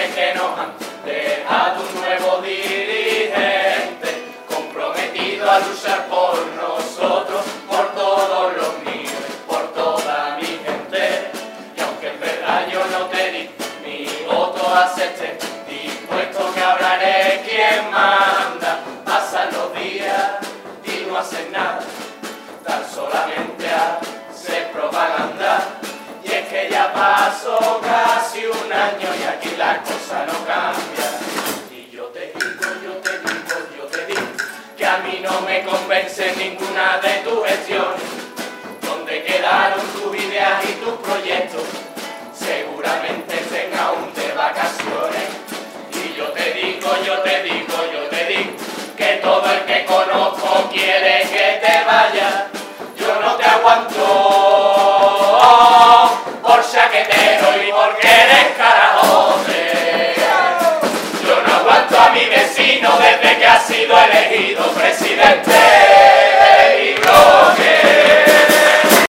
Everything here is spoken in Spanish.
parece que nos han dejado un nuevo dirigente, comprometido a luchar por nosotros, por todos los míos, por toda mi gente. Y aunque en verdad yo no te di mi voto acepté, dispuesto que ahora eres quien manda. Pasan los días y no hacen nada, tan solamente hacer propaganda. Y es que ya pasó casi un año y aquí la cosa no cambia. Y yo te digo, que a mí no me convence ninguna de tus gestiones. ¿Dónde quedaron tus ideas y tus proyectos? Seguramente estén aún de vacaciones. Y yo te digo, que todo el que conozco quiere que te vayas. Yo no te aguanto por chaquetero y porque eres carajote. Yo no aguanto a mi vecino desde que ha sido